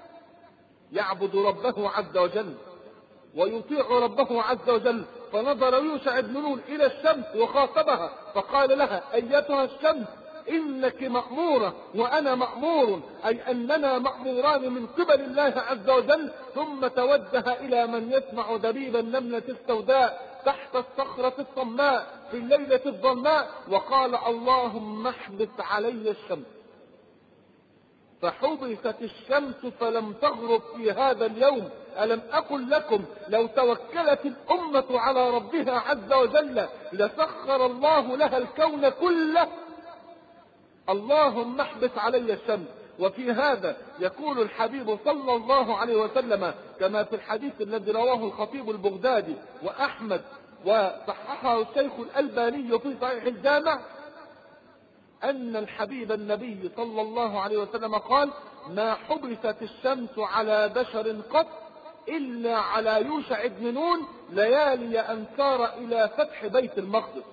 Speaker 1: يعبد ربه عز وجل ويطيع ربه عز وجل. فنظر يوشع بن نون إلى الشمس وخاطبها فقال لها أيتها الشمس إنك مأمورة وأنا مأمور، أي أننا مأموران من قبل الله عز وجل. ثم توجه إلى من يسمع دبيب النملة السوداء تحت الصخرة الصماء في الليلة الظلماء وقال اللهم احبس علي الشمس. فحبست الشمس فلم تغرب في هذا اليوم. ألم أقل لكم لو توكلت الأمة على ربها عز وجل لسخر الله لها الكون كله. اللهم احبس علي الشمس. وفي هذا يقول الحبيب صلى الله عليه وسلم كما في الحديث الذي رواه الخطيب البغدادي وأحمد وصححه الشيخ الألباني في صحيح الجامع، أن الحبيب النبي صلى الله عليه وسلم قال ما حبست الشمس على بشر قط إلا على يوشع بن نون ليالي أن سار إلى فتح بيت المقدس،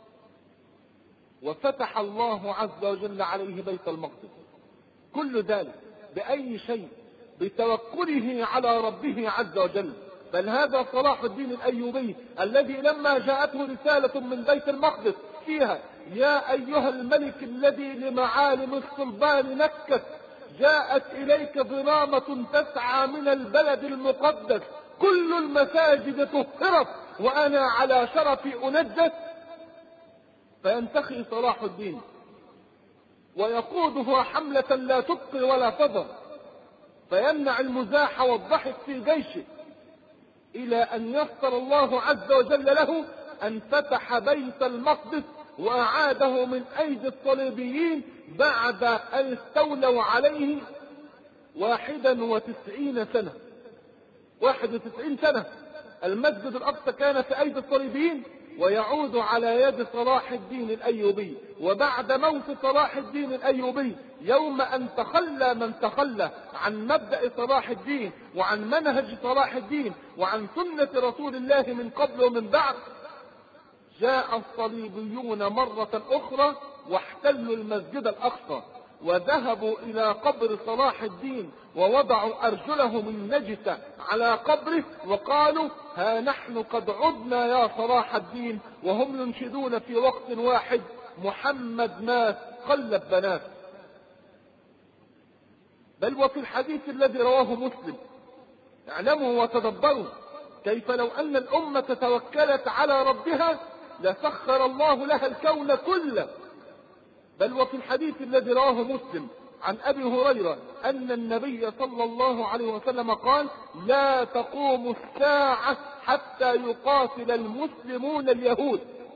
Speaker 1: وفتح الله عز وجل عليه بيت المقدس. كل ذلك بأي شيء؟ بتوكله على ربه عز وجل. بل هذا صلاح الدين الأيوبي الذي لما جاءته رسالة من بيت المقدس فيها: يا أيها الملك الذي لمعالم الصلبان نكت، جاءت إليك ظلامة تسعى من البلد المقدس، كل المساجد طهرت وأنا على شرفي أنجت. فينتخي صلاح الدين ويقودها حملة لا تبقي ولا تذر، فيمنع المزاح والضحك في جيشه، إلى أن يسر الله عز وجل له أن فتح بيت المقدس وأعاده من أيدي الصليبيين بعد أن استولوا عليه واحدا وتسعين سنة. واحد وتسعين سنة المسجد الأقصى كان في أيدي الصليبيين ويعود على يد صلاح الدين الأيوبي. وبعد موت صلاح الدين الأيوبي، يوم أن تخلى من تخلى عن مبدأ صلاح الدين وعن منهج صلاح الدين وعن سنة رسول الله من قبل ومن بعد، جاء الصليبيون مرة أخرى واحتلوا المسجد الأقصى، وذهبوا إلى قبر صلاح الدين ووضعوا أرجلهم النجسة على قبره وقالوا: ها نحن قد عدنا يا صلاح الدين. وهم ينشدون في وقت واحد: محمد مات قلب بنات. بل وفي الحديث الذي رواه مسلم: اعلموا وتدبروا كيف لو أن الأمة توكلت على ربها لسخر الله لها الكون كله. بل وفي الحديث الذي رواه مسلم عن أبي هريرة أن النبي صلى الله عليه وسلم قال: لا تقوم الساعة حتى يقاتل المسلمون اليهود،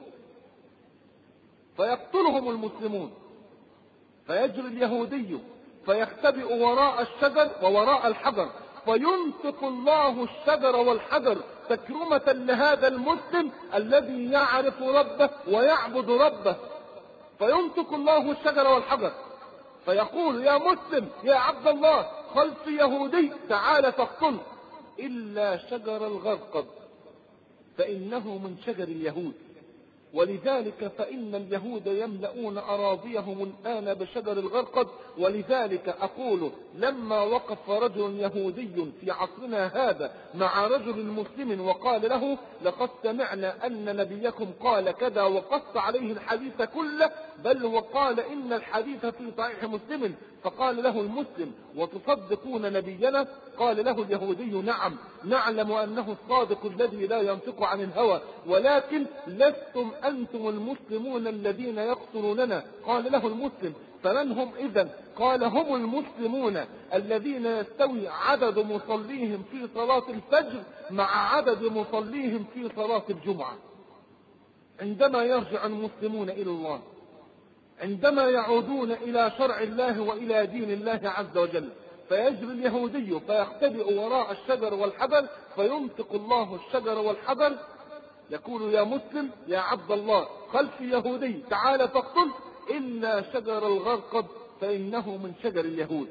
Speaker 1: فيقتلهم المسلمون، فيجري اليهودي فيختبئ وراء الشجر ووراء الحجر، فينطق الله الشجر والحجر تكرمة لهذا المسلم الذي يعرف ربه ويعبد ربه. فينطق الله الشجر والحجر فيقول: يا مسلم يا عبد الله، خلف يهودي تعال فاقتله، إلا شجر الغرقد فإنه من شجر اليهود. ولذلك فإن اليهود يملؤون أراضيهم الآن بشجر الغرقد. ولذلك أقول: لما وقف رجل يهودي في عصرنا هذا مع رجل مسلم وقال له: لقد سمعنا أن نبيكم قال كذا، وقص عليه الحديث كله، بل وقال إن الحديث في صحيح مسلم، فقال له المسلم: وتصدقون نبينا؟ قال له اليهودي: نعم، نعلم أنه الصادق الذي لا ينطق عن الهوى، ولكن لستم أنتم المسلمون الذين يقتلوننا. قال له المسلم: فمن هم إذن؟ قال: هم المسلمون الذين يستوي عدد مصليهم في صلاة الفجر مع عدد مصليهم في صلاة الجمعة. عندما يرجع المسلمون إلى الله، عندما يعودون إلى شرع الله وإلى دين الله عز وجل، فيجري اليهودي فيختبئ وراء الشجر والحجر، فينطق الله الشجر والحجر يقول: يا مسلم يا عبد الله، خلف يهودي تعال فاقتل، إلا شجر الغرقد فإنه من شجر اليهود.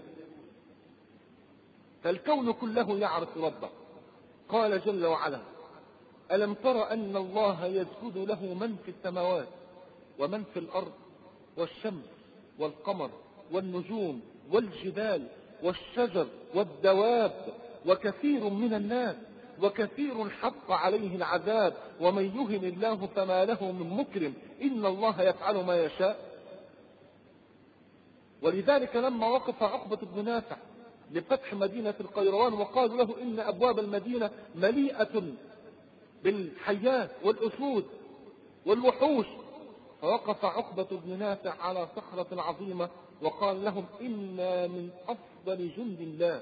Speaker 1: فالكون كله يعرف ربه. قال جل وعلا: ألم تر أن الله يسجد له من في السماوات ومن في الأرض، والشمس والقمر والنجوم والجبال والشجر والدواب، وكثير من الناس، وكثير حق عليه العذاب، ومن يهن الله فما له من مكرم، إن الله يفعل ما يشاء. ولذلك لما وقف عقبة بن نافع لفتح مدينة القيروان وقالوا له إن أبواب المدينة مليئة بالحيات والأسود والوحوش، فوقف عقبة بن نافع على صخرة عظيمة وقال لهم: إنا من أفضل جند الله.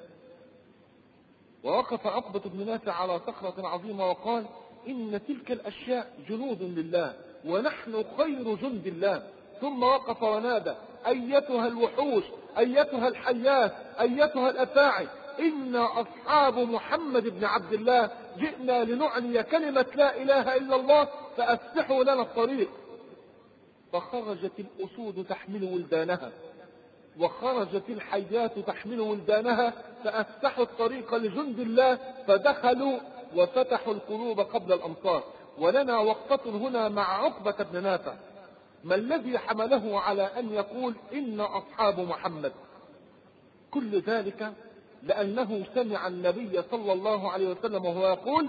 Speaker 1: ووقف عقبة بن نافع على صخرة عظيمة وقال: إن تلك الأشياء جنود لله ونحن خير جند الله. ثم وقف ونادى: أيتها الوحوش، أيتها الحيات، أيتها الأفاعي، إنا أصحاب محمد بن عبد الله، جئنا لنعلي كلمة لا إله إلا الله، فأفتحوا لنا الطريق. فخرجت الأسود تحمل ولدانها، وخرجت الحيات تحمل ولدانها فأفتحوا الطريق لجند الله فدخلوا وفتحوا القلوب قبل الأمطار. ولنا وقفة هنا مع عقبة بن نافع. ما الذي حمله على أن يقول إن أصحاب محمد؟ كل ذلك لأنه سمع النبي صلى الله عليه وسلم وهو يقول،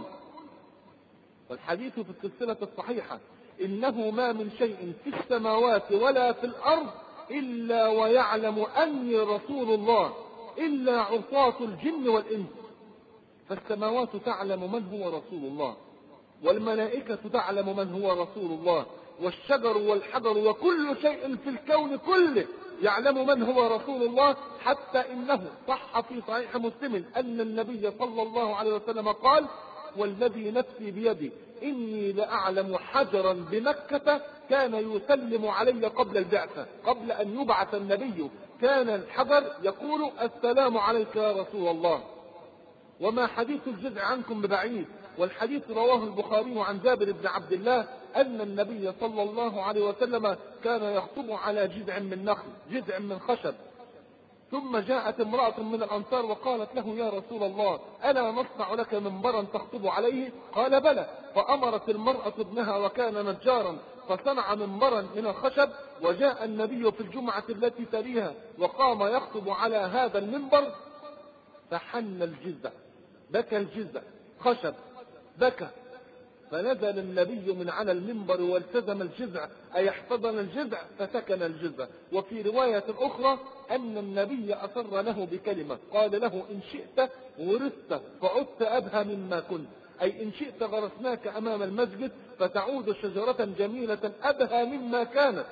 Speaker 1: والحديث في السلسلة الصحيحة: إنه ما من شيء في السماوات ولا في الأرض إلا ويعلم أني رسول الله إلا عصاة الجن والإنس. فالسماوات تعلم من هو رسول الله، والملائكة تعلم من هو رسول الله، والشجر والحجر وكل شيء في الكون كله يعلم من هو رسول الله. حتى إنه صح في صحيح مسلم أن النبي صلى الله عليه وسلم قال: والذي نفسي بيدي إني لأعلم حجرا بمكة كان يسلم علي قبل البعثة، قبل أن يبعث النبي كان الحجر يقول: السلام عليك يا رسول الله. وما حديث الجزع عنكم ببعيد، والحديث رواه البخاري عن جابر بن عبد الله أن النبي صلى الله عليه وسلم كان يخطب على جذع من نخل، جذع من خشب. ثم جاءت امرأة من الأنصار وقالت له: يا رسول الله، ألا نصنع لك منبرا تخطب عليه؟ قال: بلى. فأمرت المرأة ابنها وكان نجارا فصنع منبرا من الخشب، وجاء النبي في الجمعة التي تليها وقام يخطب على هذا المنبر، فحن الجذع، بكى الجذع، خشب بكى، فنزل النبي من على المنبر والتزم الجذع، أي احتضن الجذع فسكن الجذع. وفي رواية أخرى أن النبي أصر له بكلمة، قال له: إن شئت ورثت فعدت أبهى مما كنت، أي إن شئت غرسناك أمام المسجد فتعود شجرة جميلة أبهى مما كانت،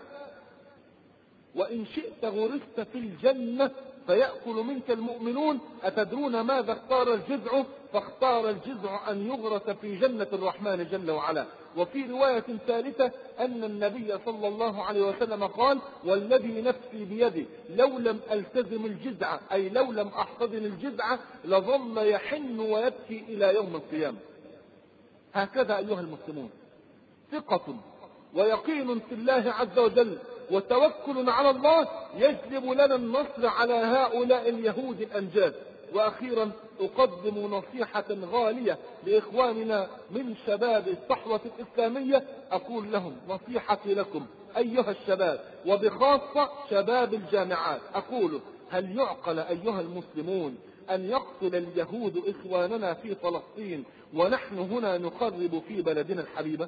Speaker 1: وإن شئت غرست في الجنة فيأكل منك المؤمنون. أتدرون ماذا اختار الجذع؟ فاختار الجذع أن يغرس في جنة الرحمن جل وعلا. وفي رواية ثالثة أن النبي صلى الله عليه وسلم قال: والذي نفسي بيده لو لم ألتزم الجذع، أي لو لم أحتضن الجذع، لظل يحن ويبكي إلى يوم القيامة. هكذا أيها المسلمون، ثقة ويقين في الله عز وجل وتوكل على الله يجلب لنا النصر على هؤلاء اليهود الأنجاد. وأخيرا أقدم نصيحة غالية لإخواننا من شباب الصحوة الإسلامية، أقول لهم: نصيحتي لكم أيها الشباب، وبخاصة شباب الجامعات، أقول: هل يعقل أيها المسلمون أن يقتل اليهود إخواننا في فلسطين ونحن هنا نخرب في بلدنا الحبيبة؟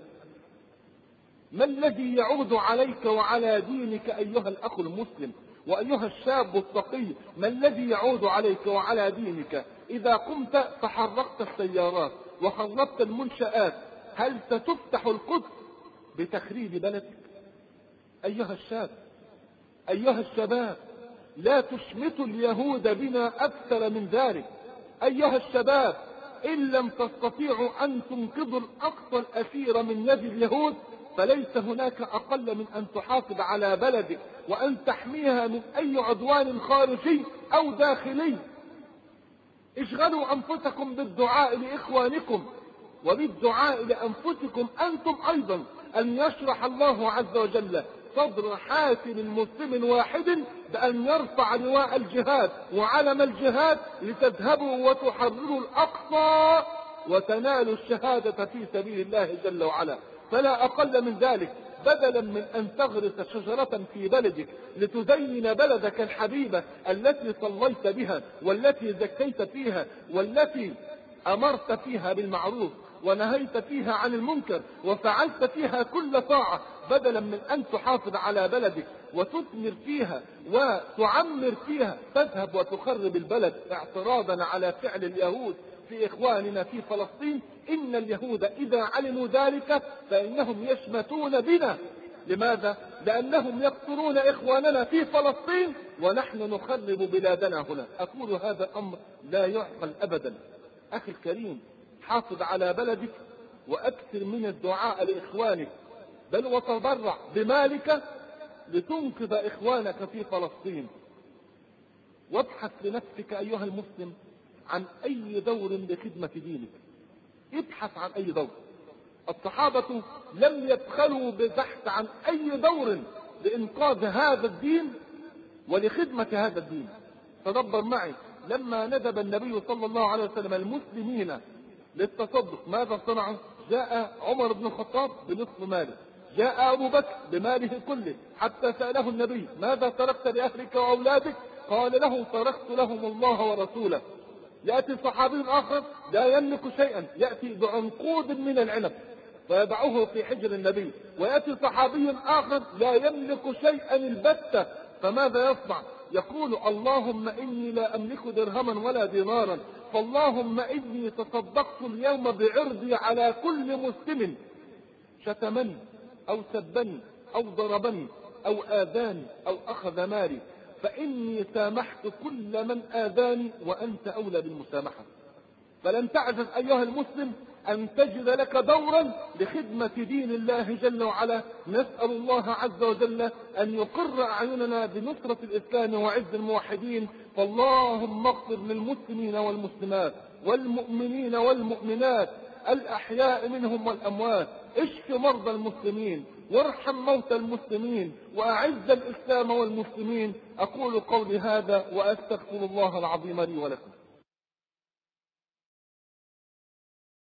Speaker 1: ما الذي يعود عليك وعلى دينك أيها الأخ المسلم وأيها الشاب التقي؟ ما الذي يعود عليك وعلى دينك إذا قمت فحرقت السيارات وخربت المنشآت؟ هل ستفتح القدس بتخريب بلدك؟ أيها الشاب، أيها الشباب، لا تشمتوا اليهود بنا أكثر من ذلك. أيها الشباب، إن لم تستطيعوا أن تنقذوا الأقصى الأسير من يد اليهود فليس هناك أقل من أن تحافظ على بلدك وأن تحميها من أي عدوان خارجي أو داخلي. اشغلوا أنفسكم بالدعاء لإخوانكم وبالدعاء لأنفسكم أنتم أيضا، أن يشرح الله عز وجل صدر حاكم مسلم واحد بأن يرفع لواء الجهاد وعلم الجهاد لتذهبوا وتحرروا الأقصى وتنالوا الشهادة في سبيل الله جل وعلا. فلا أقل من ذلك، بدلا من أن تغرس شجرة في بلدك لتزين بلدك الحبيبة التي صليت بها والتي زكيت فيها والتي أمرت فيها بالمعروف ونهيت فيها عن المنكر وفعلت فيها كل طاعة، بدلا من أن تحافظ على بلدك وتثمر فيها وتعمر فيها، تذهب وتخرب البلد اعتراضا على فعل اليهود في إخواننا في فلسطين. إن اليهود إذا علموا ذلك فإنهم يشمتون بنا. لماذا؟ لأنهم يقتلون إخواننا في فلسطين ونحن نخرب بلادنا هنا. أقول هذا أمر لا يعقل أبدا. أخي الكريم، حافظ على بلدك وأكثر من الدعاء لإخوانك، بل وتضرع بمالك لتنقذ إخوانك في فلسطين. وابحث لنفسك أيها المسلم عن أي دور لخدمة دينك، ابحث عن أي دور. الصحابة لم يبخلوا ببحث عن أي دور لإنقاذ هذا الدين ولخدمة هذا الدين. تدبر معي، لما ندب النبي صلى الله عليه وسلم المسلمين للتصدق ماذا صنعوا؟ جاء عمر بن الخطاب بنصف ماله، جاء أبو بكر بماله كله، حتى سأله النبي ماذا تركت لأهلك وأولادك؟ قال له تركت لهم الله ورسوله. يأتي صحابي آخر لا يملك شيئا، يأتي بعنقود من العنب فيضعه في حجر النبي، ويأتي صحابي آخر لا يملك شيئا البتة، فماذا يصنع؟ يقول اللهم إني لا أملك درهما ولا دينارا، فاللهم إني تصدقت اليوم بعرضي على كل مسلم شتمني أو سبني أو ضربني أو آذاني أو أخذ مالي، فإني سامحت كل من آذاني وأنت أولى بالمسامحة. فلن تعجز أيها المسلم أن تجد لك دورا لخدمة دين الله جل وعلا. نسأل الله عز وجل أن يقر أعيننا بنصرة الإسلام وعز الموحدين. فاللهم اغفر للمسلمين والمسلمات والمؤمنين والمؤمنات الأحياء منهم والأموات، اشف مرضى المسلمين وارحم موتى المسلمين وأعز الإسلام والمسلمين. أقول قولي هذا وأستغفر الله العظيم لي ولكم.